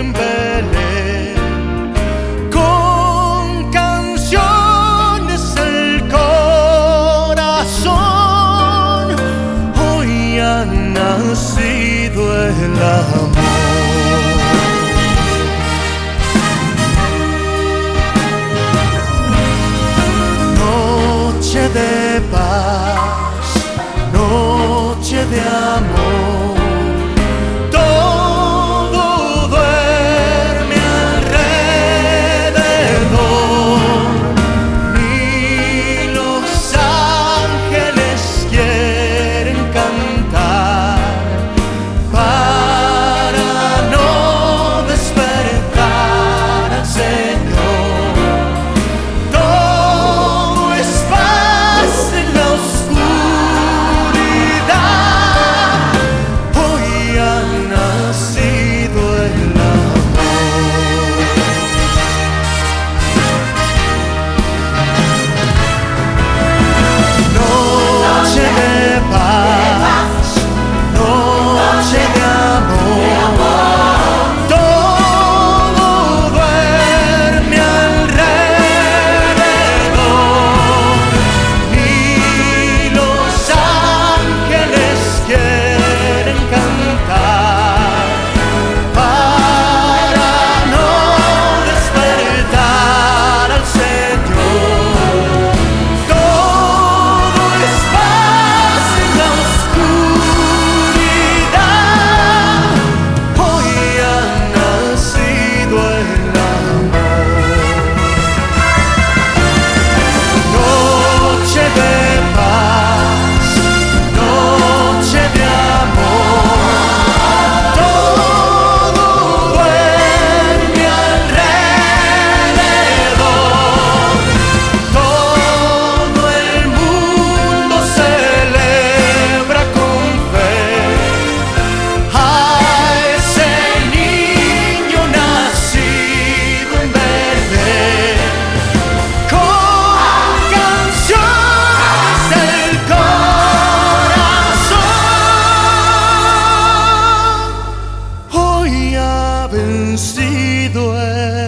en Belén, con canciones el corazón. Hoy ha nacido el amor. Noche de paz, noche de amor, todo duerme alrededor, ni los ángeles quieren cantar para no despertar al Señor. Todo es paz en la oscuridad. Hoy ha nacido el amor. Noche de paz, noche de amor, todo duerme alrededor, ni los ángeles quieren cantar para no despertar al Señor. Todo es paz en la oscuridad. Hoy ha nacido el amor. Noche de paz, noche de amor, todo duerme alrededor, todo el mundo celebra con fe a ese niño nacido en Belén, con canciones del corazón. Hoy ha vencido el